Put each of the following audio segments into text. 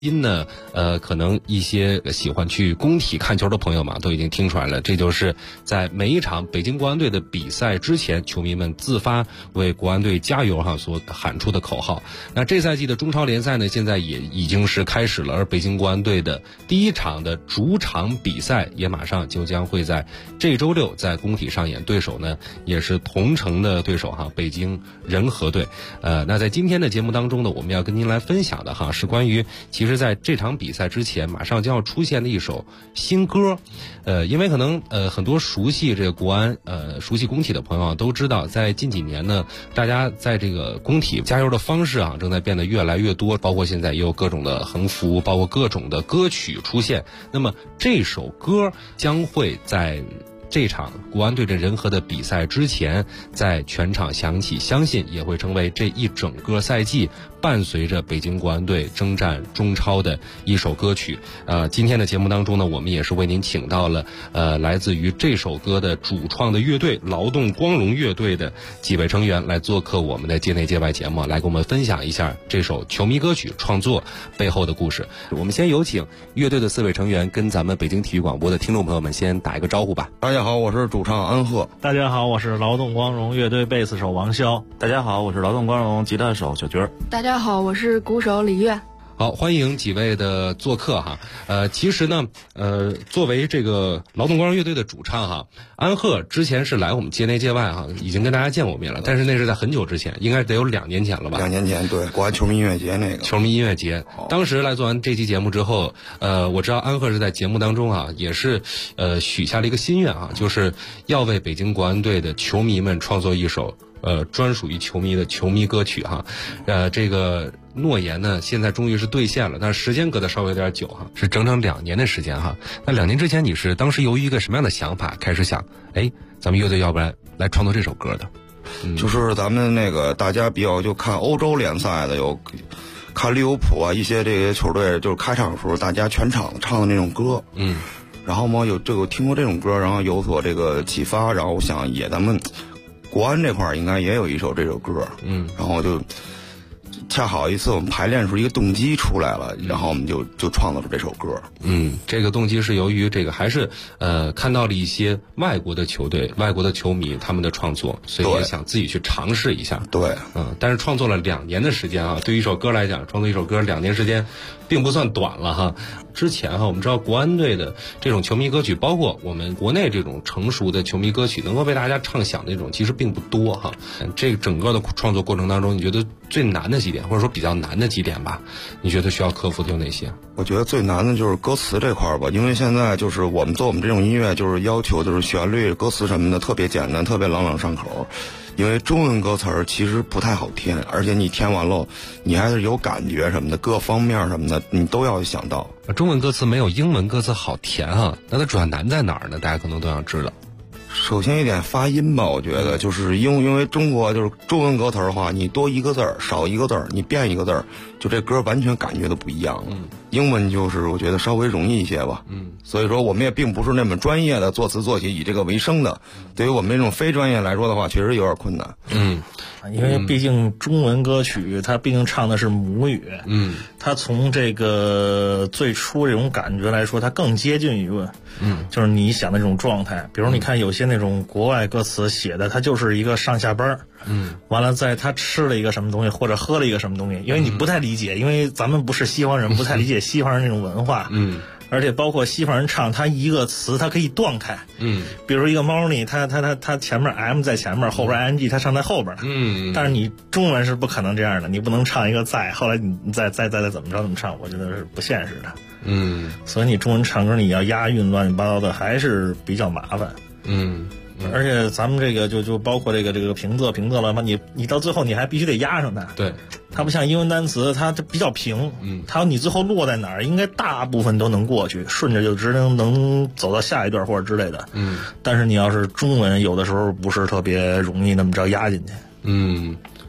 音呢，可能一些喜欢去工体看球的朋友嘛，都已经听出来了，这就是在每一场北京国安队的比赛之前，球迷们自发为国安队加油所喊出的口号。那这赛季的中超联赛呢，现在也已经是开始了，而北京国安队的第一场的主场比赛也马上就将会在这周六在工体上演，对手呢也是同城的对手北京人和队。那在今天的节目当中呢，我们要跟您来分享的是关于其实在这场比赛之前马上将要出现的一首新歌。因为可能很多熟悉这个国安熟悉工体的朋友都知道，在近几年呢，大家在这个工体加油的方式正在变得越来越多，包括现在也有各种的横幅，包括各种的歌曲出现。那么这首歌将会在这场国安对阵人和的比赛之前在全场响起，相信也会成为这一整个赛季伴随着北京国安队征战中超的一首歌曲。今天的节目当中呢，我们也是为您请到了来自于这首歌的主创的乐队劳动光荣乐队的几位成员来做客我们的界内界外节目，来跟我们分享一下这首球迷歌曲创作背后的故事。我们先有请乐队的4位成员跟咱们北京体育广播的听众朋友们先打一个招呼吧。 大家好，我是主唱安赫。 大家好，我是劳动光荣乐队贝斯手王潇。 大家好，我是劳动光荣吉他手小军。 大家好，我是鼓手李悦。 好，欢迎几位的做客其实呢，作为这个劳动光荣乐队的主唱安赫之前是来我们界内界外已经跟大家见过面了，但是那是在很久之前，应该得有2年前了吧？2 年前，对，国安球迷音乐节那个球迷音乐节，当时来做完这期节目之后，我知道安赫是在节目当中也是许下了一个心愿就是要为北京国安队的球迷们创作一首专属于球迷的球迷歌曲这个诺言呢，现在终于是兑现了，但是时间隔得稍微有点久是整整2年的时间那2年之前你是当时由于一个什么样的想法开始想，咱们乐队要不然来创作这首歌的？ 就是咱们那个大家比较就看欧洲联赛的，有看利物浦一些这些球队，就是开场的时候大家全场唱的那种歌，然后嘛有听过这种歌，然后有所这个启发，然后我想咱们国安这块应该也有一首这首歌，然后就恰好一次我们排练的时候一个动机出来了，然后我们就创造了这首歌。 这个动机是由于这个还是看到了一些外国的球队、外国的球迷他们的创作，所以也想自己去尝试一下。 对， 但是创作了2年的时间对于一首歌来讲，创作一首歌2年时间并不算短了之前我们知道国安队的这种球迷歌曲，包括我们国内这种成熟的球迷歌曲能够被大家唱响的这种其实并不多这整个的创作过程当中，你觉得最难的几点，或者说比较难的几点吧，你觉得需要克服的有哪些？ 我觉得最难的就是歌词这块吧，因为现在就是我们这种音乐就是要求就是旋律歌词什么的特别简单，特别朗朗上口，因为中文歌词其实不太好填，而且你填完了你还是有感觉什么的，各方面什么的你都要想到。 中文歌词没有英文歌词好填那它主要难在哪儿呢？大家可能都想知道。 首先一点发音吧，我觉得就是因为中国就是中文歌词的话，你多一个字儿少一个字儿，你变一个字儿，就这歌完全感觉都不一样了。英文就是我觉得稍微容易一些吧。所以说我们也并不是那么专业的作词作曲以这个为生的，对于我们这种非专业来说的话，确实有点困难。 因为毕竟中文歌曲它毕竟唱的是母语，它从这个最初这种感觉来说，它更接近于就是你想的这种状态。比如你看有些那种国外歌词写的，它就是一个上下班完了在他吃了一个什么东西或者喝了一个什么东西，因为你不太理解，因为咱们不是西方人，不太理解西方人那种文化。而且包括西方人唱，他一个词他可以断开。比如一个猫腻，他前面 M 在前面，后边 ING 他唱在后边的。但是你中文是不可能这样的，你不能唱一个在，后来你再怎么着怎么唱，我觉得是不现实的。所以你中文唱歌你要押韵乱七八糟的，还是比较麻烦。而且咱们这个就包括这个平仄了嘛，你到最后你还必须得押上它。 对， 它不像英文单词，它比较平。它你最后落在哪儿，应该大部分都能过去，顺着就直能走到下一段或者之类的。但是你要是中文，有的时候不是特别容易那么着押进去。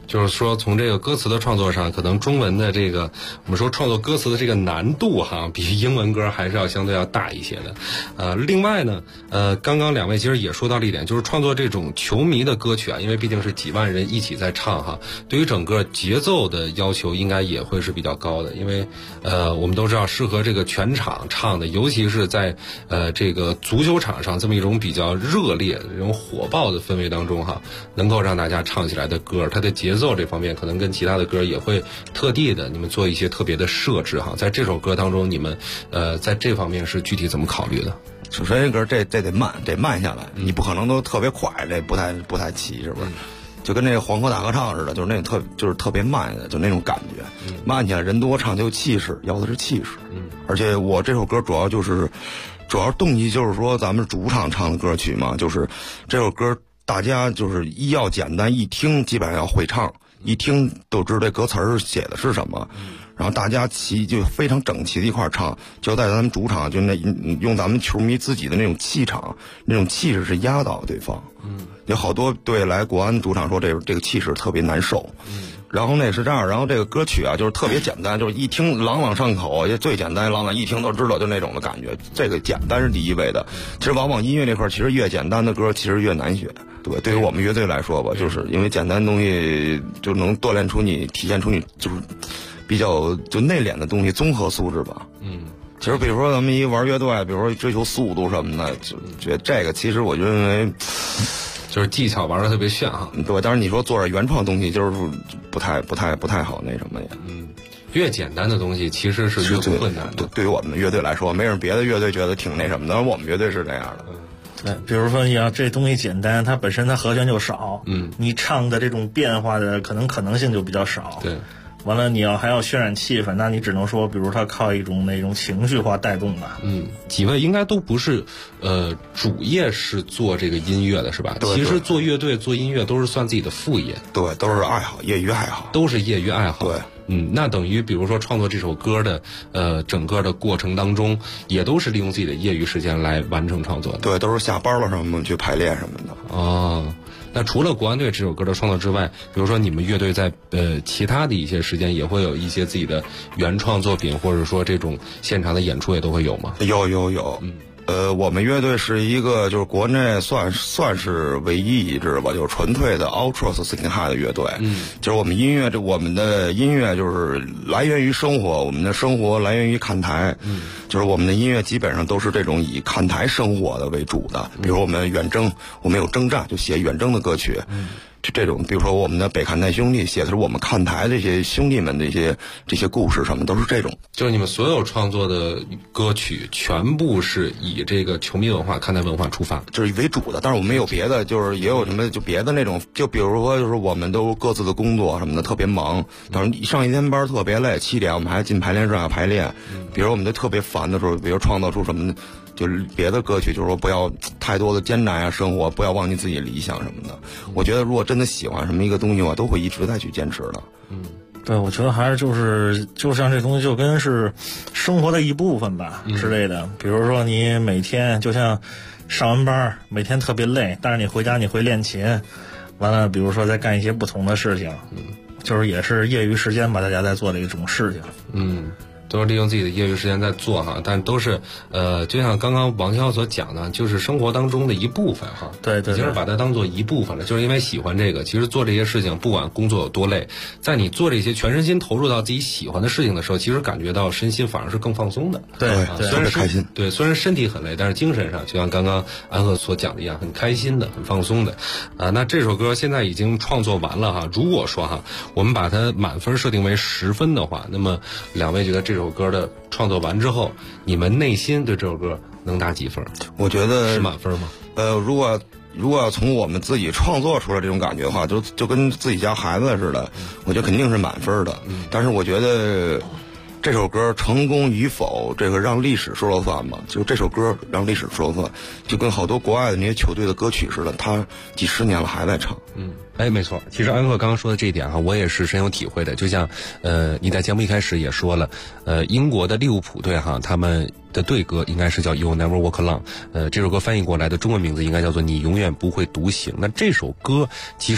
就是说从这个歌词的创作上，可能中文的这个我们说创作歌词的这个难度哈，比英文歌还是要相对要大一些的。另外呢，刚刚两位其实也说到了一点，就是创作这种球迷的歌曲啊，因为毕竟是几万人一起在唱哈，对于整个节奏的要求应该也会是比较高的，因为我们都知道适合这个全场唱的，尤其是在这个足球场上这么一种比较热烈的这种火爆的氛围当中哈，能够让大家唱起来的歌，它的节奏这方面可能跟其他的歌也会特地的你们做一些特别的设置哈。在这首歌当中，你们在这方面是具体怎么考虑的？ 首先一歌这得慢下来，你不可能都特别快，这不太齐，是不是？就跟那个黄河大合唱似的，就是那种特别慢的，就那种感觉。慢起来人多唱就有气势，要的是气势。而且我这首歌主要动机就是说咱们主唱唱的歌曲嘛，就是这首歌大家就是一要简单，一听基本上要会唱，一听都知道这歌词儿写的是什么。然后大家就非常整齐的一块唱，就在咱们主场，就用咱们球迷自己的那种气场，那种气势是压倒对方。有好多队来国安主场说这个气势特别难受。然后那是这样，然后这个歌曲啊就是特别简单，就是一听朗朗上口，也最简单，朗朗一听都知道，就那种的感觉。这个简单是第一位的。其实往往音乐这块，其实越简单的歌其实越难学。对于我们乐队来说吧，就是因为简单的东西就能锻炼出你，体现出你就是比较就内敛的东西，综合素质吧。其实比如说咱们一玩乐队，比如说追求速度什么的，就觉得这个其实我认为就是技巧玩的特别炫哈。 对，但是你说做点原创东西，就是不太好那什么也。 越简单的东西其实是越不困难的。 对于我们乐队来说，没人别的乐队觉得挺那什么的，我们乐队是这样的。 对，比如说你要这东西简单，它本身它和弦就少，你唱的这种变化的可能性就比较少。 对。 完了，你还要渲染气氛，那你只能说，比如它靠一种那种情绪化带动吧。 几位应该都不是主业是做这个音乐的是吧？ 对， 其实做乐队做音乐都是算自己的副业。 对，都是爱好，业余爱好。 都是业余爱好。 对。 那等于比如说创作这首歌的整个的过程当中，也都是利用自己的业余时间来完成创作的。 对，都是下班了什么去排练什么的。 哦。那除了国安队这首歌的创作之外，比如说你们乐队在其他的一些时间也会有一些自己的原创作品，或者说这种现场的演出也都会有吗？ 有。我们乐队是一个就是国内算是唯一一支吧，就是纯粹的 Ultras Skin High 的乐队。就是我们的音乐就是来源于生活，我们的生活来源于看台。就是我们的音乐基本上都是这种以看台生活的为主的。比如我们远征，我们有征战，就写远征的歌曲。就这种，比如说我们的北看台兄弟写的是我们看台这些兄弟们的这些故事什么，都是这种。 就是你们所有创作的歌曲全部是以这个球迷文化、看台文化出发， 就是为主的。但是我们没有别的，就是也有什么就别的那种，就比如说就是我们都各自的工作什么的特别忙，等上一天班特别累，7点我们还进排练室排练。比如我们就特别烦的时候，比如创造出什么就是别的歌曲，就是说不要太多的艰难啊，生活不要忘记自己理想什么的。我觉得如果真的喜欢什么一个东西，我都会一直在去坚持的。 对，我觉得还是就像这东西就跟是生活的一部分吧之类的。比如说你每天就像上完班，每天特别累，但是你回家你会练琴，完了比如说再干一些不同的事情，就是也是业余时间吧，大家在做的一种事情。 都是利用自己的业余时间在做哈，但都是就像刚刚王潇所讲的，就是生活当中的一部分哈。 对， 已经是把它当做一部分了，就是因为喜欢这个。其实做这些事情，不管工作有多累，在你做这些全身心投入到自己喜欢的事情的时候，其实感觉到身心反而是更放松的。 对， 虽然开心。 对，虽然身体很累，但是精神上就像刚刚安赫所讲的一样，很开心的，很放松的。那这首歌现在已经创作完了哈。如果说哈，我们把它满分设定为10分的话，那么两位觉得这首歌的创作完之后，你们内心对这首歌能打几分？ 我觉得是满分吗？ 如果要从我们自己创作出来这种感觉的话，就跟自己家孩子似的，我觉得肯定是满分的。但是我觉得这首歌成功与否，这个让历史说了算吧。就这首歌让历史说了算，就跟好多国外的那些球队的歌曲似的，他几十年了还在唱。 没错。其实安赫刚刚说的这一点哈，我也是深有体会的。就像你在节目一开始也说了，英国的利物浦队哈，他们的队歌应该是叫 You Never Walk Alone， 这首歌翻译过来的中文名字应该叫做你永远不会独行。那这首歌其实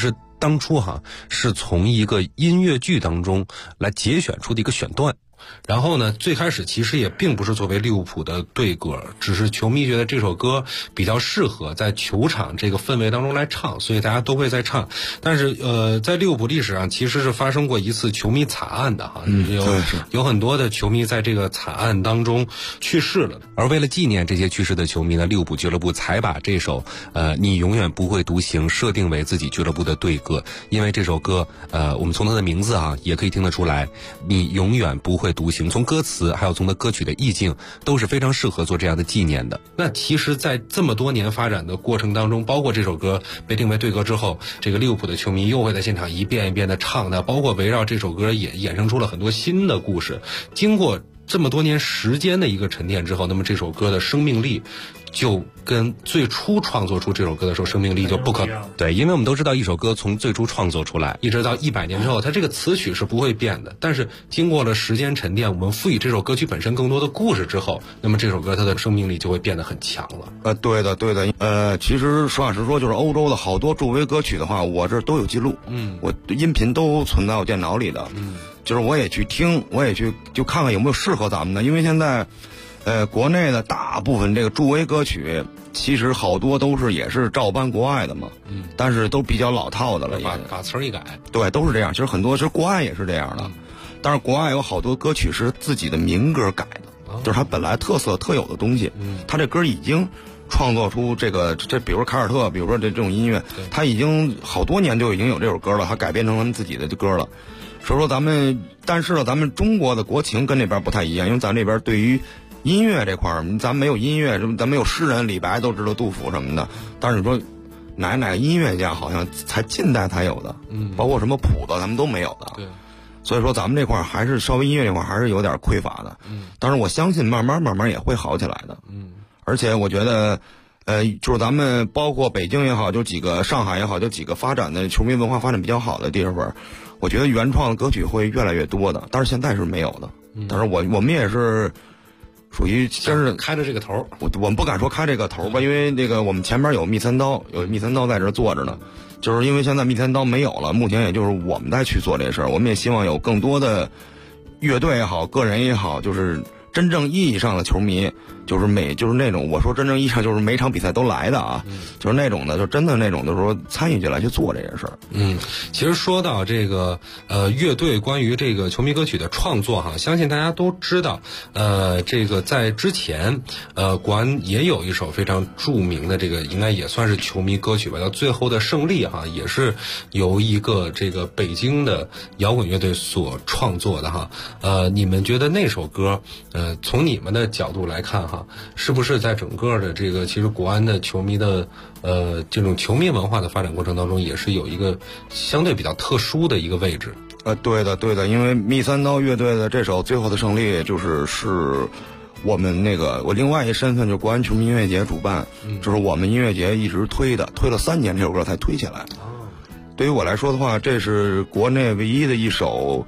当初是从一个音乐剧当中来节选出的一个选段。然后呢，最开始其实也并不是作为利物浦的队歌，只是球迷觉得这首歌比较适合在球场这个氛围当中来唱，所以大家都会在唱。但是在利物浦历史上其实是发生过一次球迷惨案的有很多的球迷在这个惨案当中去世了。而为了纪念这些去世的球迷呢，利物浦俱乐部才把这首你永远不会独行设定为自己俱乐部的队歌。因为这首歌我们从它的名字也可以听得出来，你永远不会独行，从歌词还有从它歌曲的意境都是非常适合做这样的纪念的。那其实在这么多年发展的过程当中，包括这首歌被定为队歌之后，这个利物浦的球迷又会在现场一遍一遍的唱的，包括围绕这首歌也衍生出了很多新的故事。经过这么多年时间的一个沉淀之后，那么这首歌的生命力就跟最初创作出这首歌的时候生命力就不可对，因为我们都知道一首歌从最初创作出来一直到100年之后，它这个词曲是不会变的，但是经过了时间沉淀，我们赋予这首歌曲本身更多的故事之后，那么这首歌它的生命力就会变得很强了。 对的。其实实话实说，就是欧洲的好多助威歌曲的话，我这都有记录，我音频都存在我电脑里的，就是我也去听，我也去就看看有没有适合咱们的，因为现在国内的大部分这个助威歌曲，其实好多都是也是照搬国外的嘛，但是都比较老套的了， 把词儿一改， 对，都是这样。其实很多其实国外也是这样的，但是国外有好多歌曲是自己的民歌改的，就是它本来特色特有的东西，它这歌已经创作出这比如说凯尔特，比如说这种音乐，它已经好多年就已经有这首歌了，它改编成他们自己的歌了。所以说但是呢，咱们中国的国情跟那边不太一样，因为咱这边对于音乐这块儿，咱没有音乐，咱没有诗人李白都知道杜甫什么的，但是你说哪个音乐家好像才近代才有的，包括什么谱子咱们都没有的，对，所以说咱们这块儿还是稍微音乐这块儿还是有点匮乏的，但是我相信慢慢也会好起来的，而且我觉得就是咱们包括北京也好，就几个上海也好，就几个发展的球迷文化发展比较好的地方，我觉得原创的歌曲会越来越多的，但是现在是没有的，但是我们也是属于先是开着这个头， 我们不敢说开这个头吧，因为这个我们前边有密三刀在这坐着呢，就是因为现在密三刀没有了，目前也就是我们在去做这事儿，我们也希望有更多的乐队也好，个人也好，就是真正意义上的球迷，就是那种我说真正意义上就是每场比赛都来的啊，就是那种的，就真的那种的说参与进来去做这件事儿。 其实说到这个乐队关于这个球迷歌曲的创作相信大家都知道，这个在之前国安也有一首非常著名的这个应该也算是球迷歌曲吧，叫《最后的胜利》也是由一个这个北京的摇滚乐队所创作的你们觉得那首歌从你们的角度来看是不是在整个的这个其实国安的球迷的这种球迷文化的发展过程当中，也是有一个相对比较特殊的一个位置？ 对的，因为密三刀乐队的这首《最后的胜利》是我们我另外一身份就是国安球迷音乐节主办，就是我们音乐节一直推了3年，这首歌才推起来。对于我来说的话，这是国内唯一的一首。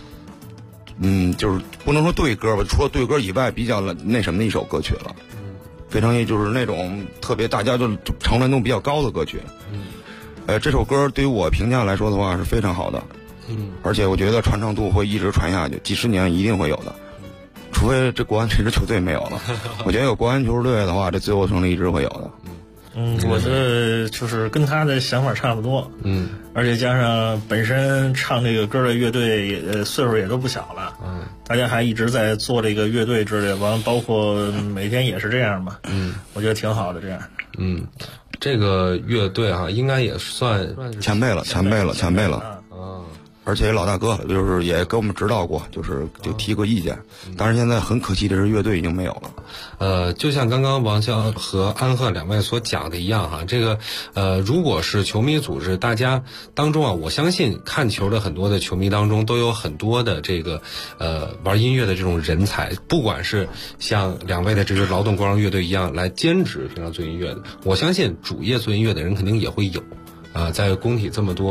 就是不能说对歌吧，除了对歌以外比较那什么的一首歌曲了，非常就是那种特别大家就承认度比较高的歌曲。这首歌对于我评价来说的话是非常好的，而且我觉得传唱度会一直传下去，几十年一定会有的，除非这国安这支球队没有了。我觉得有国安球队的话，这最后胜利一直会有的。 我觉得就是跟他的想法差不多，而且加上本身唱这个歌的乐队也岁数也都不小了，大家还一直在做这个乐队之类的，完包括每天也是这样吧，我觉得挺好的这样。 这个乐队应该也算前辈了。而且老大哥就是也给我们指导过，就提过意见，但是现在很可惜的是乐队已经没有了。 就像刚刚王潇和安赫两位所讲的一样这个如果是球迷组织，大家当中我相信看球的很多的球迷当中都有很多的这个玩音乐的这种人才，不管是像两位的这支劳动广场乐队一样来兼职平常做音乐的，我相信主业做音乐的人肯定也会有。在工体这么多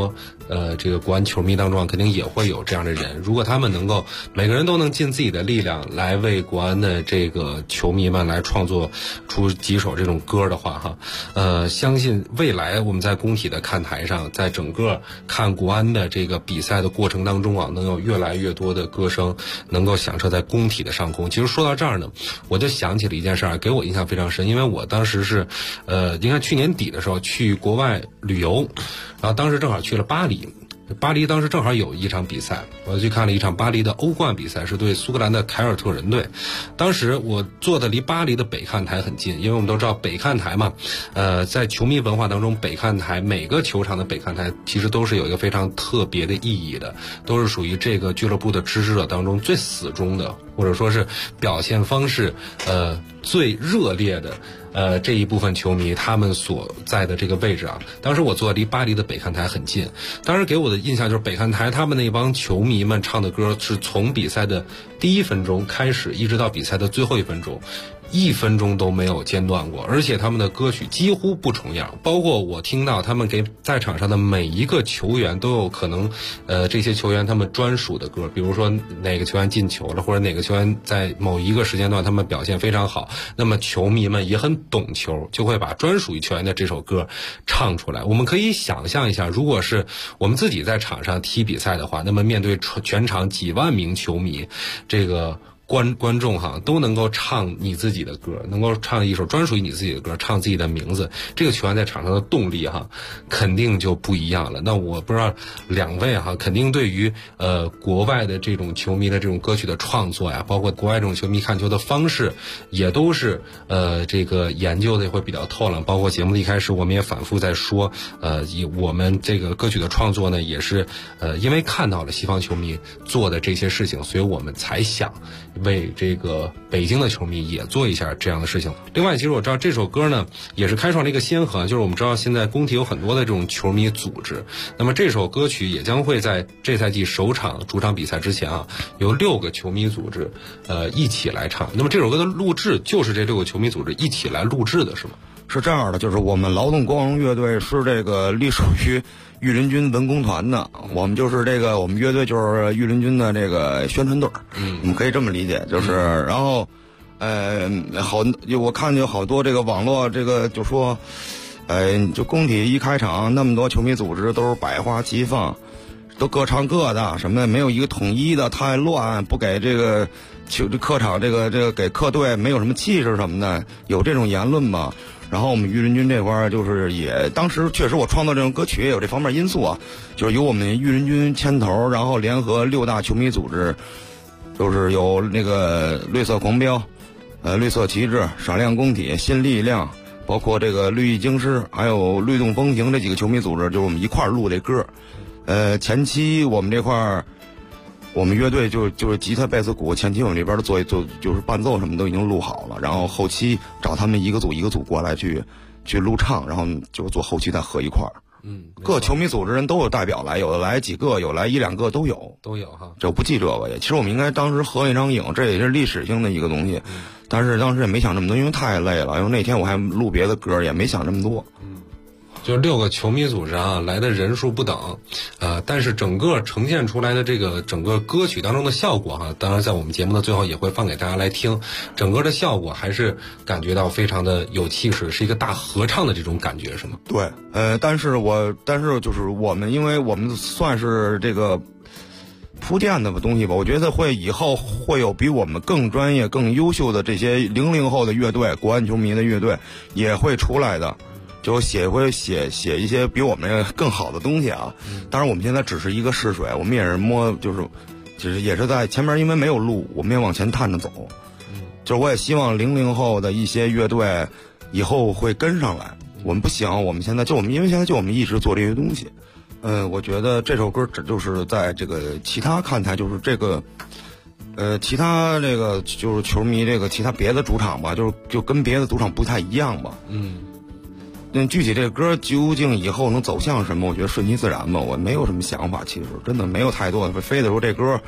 这个国安球迷当中肯定也会有这样的人。如果他们能够每个人都能尽自己的力量来为国安的这个球迷们来创作出几首这种歌的话哈，相信未来我们在工体的看台上，在整个看国安的这个比赛的过程当中啊，能有越来越多的歌声能够响彻在工体的上空。其实说到这儿呢，我就想起了一件事儿，给我印象非常深，因为我当时是应该去年底的时候去国外旅游，然后当时正好去了巴黎。巴黎当时正好有一场比赛，我去看了一场巴黎的欧冠比赛，是对苏格兰的凯尔特人队。当时我坐的离巴黎的北看台很近，因为我们都知道北看台嘛，在球迷文化当中，北看台每个球场的北看台其实都是有一个非常特别的意义的，都是属于这个俱乐部的支持者当中最死忠的，或者说是表现方式最热烈的。这一部分球迷他们所在的这个位置啊，当时我坐离巴黎的北看台很近，当时给我的印象就是北看台他们那帮球迷们唱的歌是从比赛的第1分钟开始，一直到比赛的最后1分钟。1分钟都没有间断过，而且他们的歌曲几乎不重样，包括我听到他们给在场上的每一个球员都有可能这些球员他们专属的歌，比如说哪个球员进球了，或者哪个球员在某一个时间段他们表现非常好，那么球迷们也很懂球，就会把专属于球员的这首歌唱出来。我们可以想象一下，如果是我们自己在场上踢比赛的话，那么面对全场几万名球迷，这个观众哈都能够唱你自己的歌，能够唱一首专属于你自己的歌，唱自己的名字，这个球员在场上的动力哈肯定就不一样了。那我不知道两位哈，肯定对于国外的这种球迷的这种歌曲的创作呀，包括国外这种球迷看球的方式，也都是这个研究的也会比较透了。包括节目的一开始我们也反复在说，我们这个歌曲的创作呢，也是因为看到了西方球迷做的这些事情，所以我们才想为这个北京的球迷也做一下这样的事情。另外，其实我知道这首歌呢也是开创了一个先河，就是我们知道现在工体有很多的这种球迷组织，那么这首歌曲也将会在这赛季首场主场比赛之前啊，由6个球迷组织一起来唱。那么这首歌的录制就是这6个球迷组织一起来录制的是吗？ 是这样的，就是我们劳动光荣乐队是这个隶属于御林军文工团的，我们就是这个我们乐队就是御林军的这个宣传队，我们可以这么理解，就是然后我看见有好多这个网络这个就说就工体一开场那么多球迷组织都是百花齐放，都各唱各的，什么的没有一个统一的，太乱，不给这个客场这个给客队没有什么气势什么的，有这种言论吗？然后我们御林军这块儿就是也当时确实我创作这种歌曲也有这方面因素啊，就是由我们御林军牵头，然后联合6大球迷组织，就是有那个绿色狂飙、绿色旗帜、闪亮工体、新力量，包括这个绿意京师，还有律动风行这几个球迷组织，就是我们一块儿录这歌。前期我们这块儿，我们乐队就是吉他、贝斯、鼓，前期我们这边的做就是伴奏什么都已经录好了，然后后期找他们一个组一个组过来去录唱，然后就做后期再合一块儿。各球迷组织人都有代表来，有的来几个，有来1、2个都有哈。这我不记这个也，其实我们应该当时合一张影，这也是历史性的一个东西。但是当时也没想这么多，因为太累了，因为那天我还录别的歌，也没想这么多。 就是6个球迷组织啊，来的人数不等，但是整个呈现出来的这个整个歌曲当中的效果哈，当然在我们节目的最后也会放给大家来听，整个的效果还是感觉到非常的有气势，是一个大合唱的这种感觉，是吗？ 对，但是就是我们，因为我们算是这个铺垫的东西吧，我觉得以后会有比我们更专业、更优秀的这些00后的乐队，国安球迷的乐队也会出来的。就会写一些比我们更好的东西啊！当然，我们现在只是一个试水，我们也是就是也是在前面，因为没有路，我们也往前探着走。就是我也希望00后的一些乐队以后会跟上来。我们不行，我们现在因为现在我们一直做这些东西。我觉得这首歌就是在这个其他看台，就是这个其他这个就是球迷这个其他别的主场吧，就跟别的主场不太一样吧。具体这个歌究竟以后能走向什么，我觉得顺其自然吧，我没有什么想法，其实真的没有太多的，非得说这歌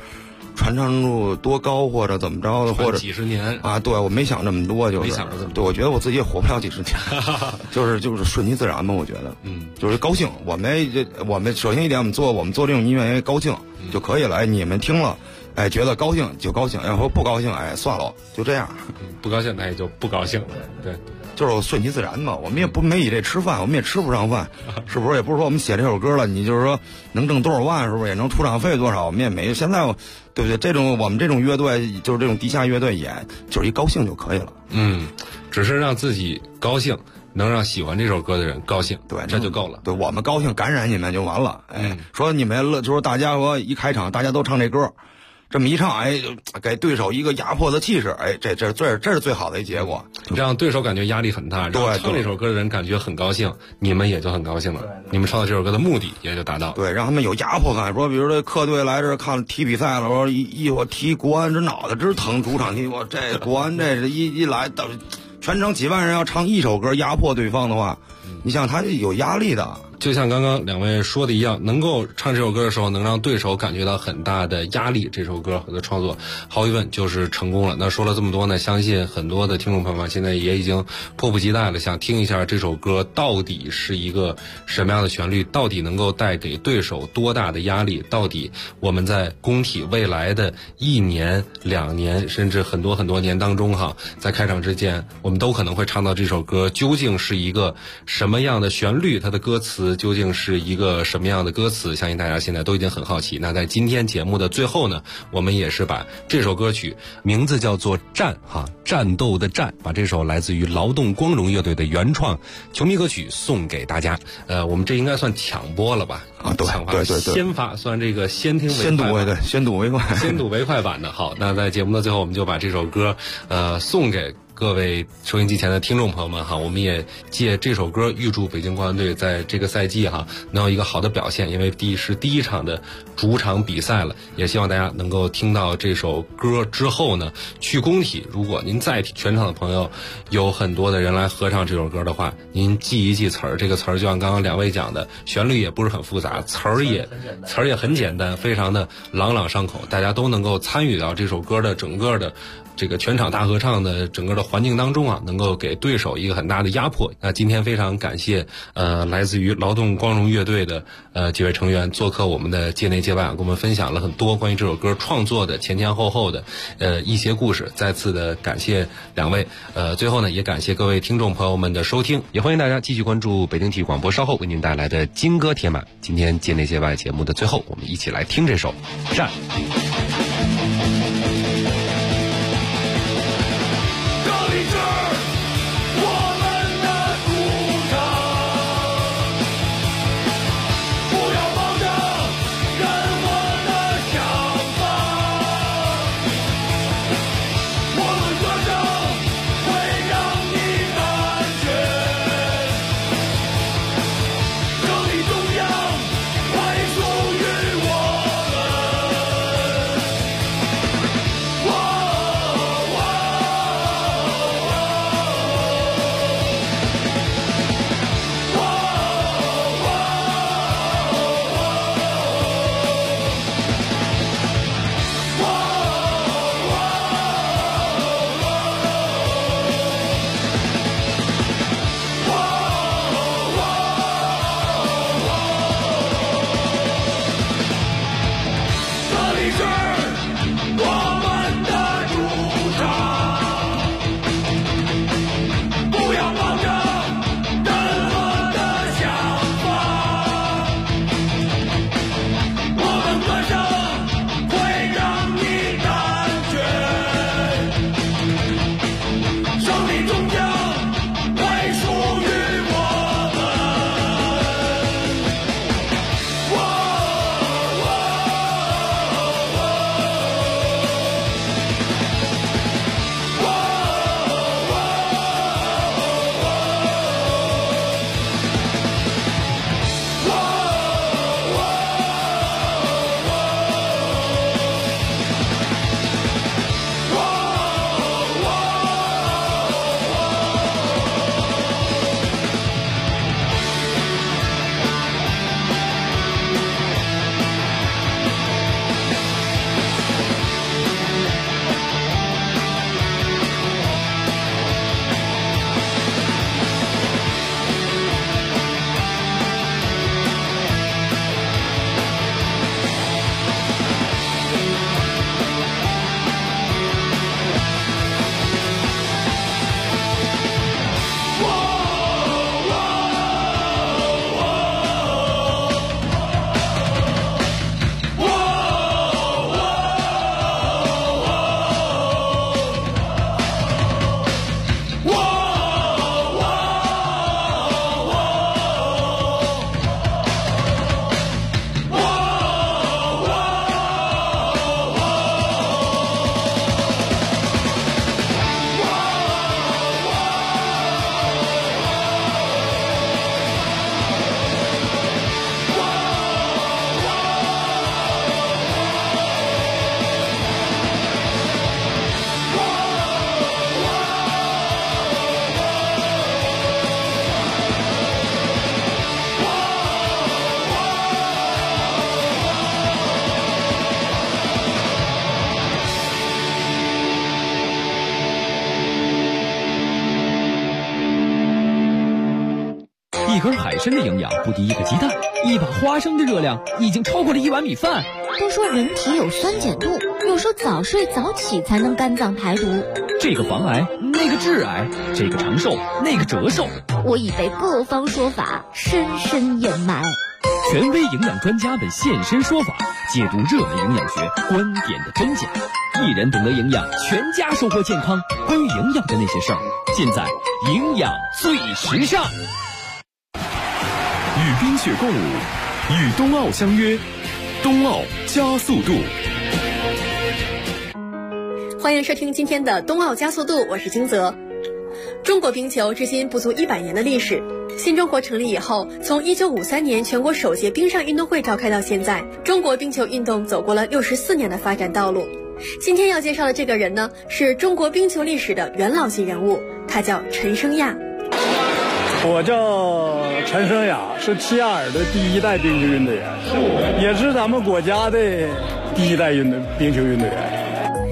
传唱度多高或者怎么着的，或者几十年啊，对我没想这么多，就是没想着这么多， 对，我觉得我自己也活不了几十年，就是顺其自然嘛，我觉得，就是高兴。我们首先一点，我们做这种音乐因为高兴就可以了。哎，你们听了，哎，觉得高兴就高兴，要说不高兴，哎，算了，就这样。 不高兴那也就不高兴了，对。 就是顺其自然嘛，我们也没以这吃饭，我们也吃不上饭，是不是？也不是说我们写这首歌了，你就是说能挣多少万，是不是也能出场费多少？我们也没。现在对不对？我们这种乐队就是这种地下乐队演，就是一高兴就可以了。 只是让自己高兴，能让喜欢这首歌的人高兴， 对， 这就够了。 对，我们高兴感染你们就完了。哎，说你们乐，就是大家说一开场大家都唱这歌。这么一唱，哎，给对手一个压迫的气势，哎，这是最好的一结果， 让对手感觉压力很大，让唱这首歌的人感觉很高兴，你们也就很高兴了，你们唱的这首歌的目的也就达到。 对，让他们有压迫感。说，比如说客队来这看踢比赛了，说我踢国安，这脑袋直疼，主场踢我这国安这是一来到全场几万人要唱一首歌压迫对方的话，你想他有压力的。 就像刚刚两位说的一样，能够唱这首歌的时候能让对手感觉到很大的压力，这首歌的创作毫无疑问就是成功了。那说了这么多呢，相信很多的听众朋友们现在也已经迫不及待了，想听一下这首歌到底是一个什么样的旋律，到底能够带给对手多大的压力，到底我们在工体未来的1年2年甚至很多年当中在开场之前我们都可能会唱到这首歌究竟是一个什么样的旋律，它的歌词究竟是一个什么样的歌词，相信大家现在都已经很好奇。那在今天节目的最后呢，我们也是把这首歌曲名字叫做战战斗的战，把这首来自于劳动光荣乐队的原创球迷歌曲送给大家。我们这应该算抢播了吧？ 对， 先发算这个先听先睹为快， 先睹为快版的。好，那在节目的最后，我们就把这首歌送给各位收音机前的听众朋友们我们也借这首歌预祝北京国安队在这个赛季能有一个好的表现，因为是第一场的主场比赛了，也希望大家能够听到这首歌之后呢，去工体，如果您在全场的朋友有很多的人来合唱这首歌的话，您记一记词儿，这个词儿就像刚刚两位讲的，旋律也不是很复杂，词儿也很简单，非常的朗朗上口，大家都能够参与到这首歌的整个的这个全场大合唱的整个的环境当中能够给对手一个很大的压迫。那今天非常感谢来自于劳动光荣乐队的几位成员做客我们的界内界外跟我们分享了很多关于这首歌创作的前后的一些故事。再次的感谢两位，最后呢也感谢各位听众朋友们的收听，也欢迎大家继续关注北京体育广播稍后为您带来的金歌铁马。今天界内界外节目的最后，我们一起来听这首战。 根海参的营养不敌一个鸡蛋，一把花生的热量已经超过了1碗米饭。 都说人体有酸碱度，有时候早睡早起才能肝脏排毒。 这个防癌，那个致癌，这个长寿，那个折寿。 我已被各方说法深深掩埋。 权威营养专家们现身说法，解读热门营养学观点的真假。一人懂得营养，全家收获健康。关于营养的那些事儿，尽在营养最时尚。 与冰雪共舞，与冬奥相约，冬奥加速度。 欢迎收听今天的冬奥加速度，我是金泽。中国冰球至今不足100年的历史。新中国成立以后，从1953年全国首届冰上运动会召开到现在，中国冰球运动走过了64年的发展道路。今天要介绍的这个人呢，是中国冰球历史的元老级人物，他叫陈升亚。 我叫陈升亚，是齐亚尔的第1代冰球运动员，也是咱们国家的第1代冰球运动员。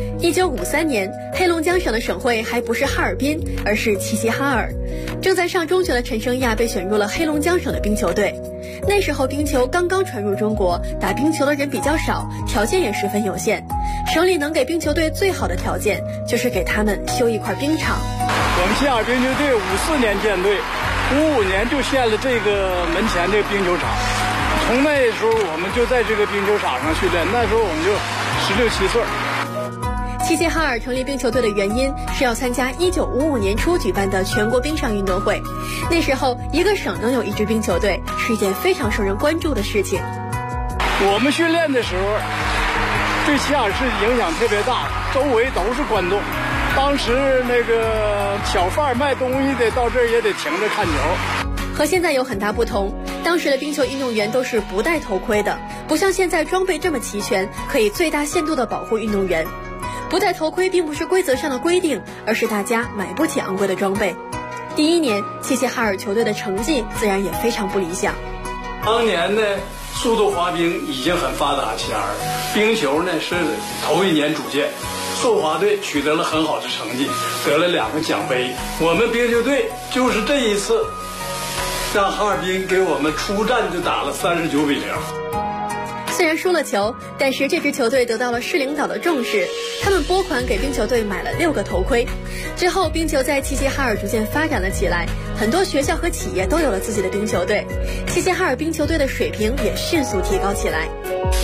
1953年，黑龙江省的省会还不是哈尔滨，而是齐齐哈尔。正在上中学的陈升亚被选入了黑龙江省的冰球队。那时候冰球刚刚传入中国，打冰球的人比较少，条件也十分有限。省里能给冰球队最好的条件，就是给他们修一块冰场。 我们齐亚尔冰球队54年建队，55年就建了这个门前这个冰球场。从那时候我们就在这个冰球场上训练，那时候我们就16、17岁。 齐齐哈尔成立冰球队的原因是要参加1955年初举办的全国冰上运动会。那时候一个省能有一支冰球队是一件非常受人关注的事情。 我们训练的时候对齐亚尔市影响特别大，周围都是观众。当时那个小贩卖东西的到这儿也得停着看球。 和现在有很大不同，当时的冰球运动员都是不戴头盔的，不像现在装备这么齐全，可以最大限度地保护运动员。不戴头盔并不是规则上的规定，而是大家买不起昂贵的装备。第1年，齐齐哈尔球队的成绩自然也非常不理想。 当年呢，速度滑冰已经很发达，齐亚尔冰球呢是头1年组建，速滑队取得了很好的成绩，得了2个奖杯。我们冰球队就是这一次让哈尔滨给我们出战就打了39比0。 虽然输了球，但是这支球队得到了市领导的重视，他们拨款给冰球队买了6个头盔。之后冰球在齐齐哈尔逐渐发展了起来，很多学校和企业都有了自己的冰球队，齐齐哈尔冰球队的水平也迅速提高起来。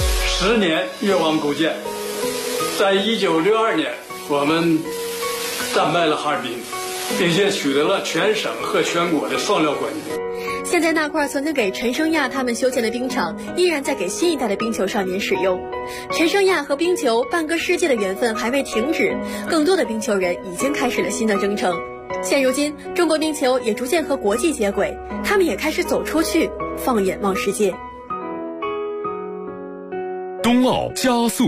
10年越王勾践，在1962年我们战败了哈尔滨，并且取得了全省和全国的双料冠军。 现在那块曾经给陈升亚他们修建的冰场，依然在给新一代的冰球少年使用。陈升亚和冰球半个世纪的缘分还未停止，更多的冰球人已经开始了新的征程。现如今，中国冰球也逐渐和国际接轨，他们也开始走出去，放眼望世界。 冬奥加速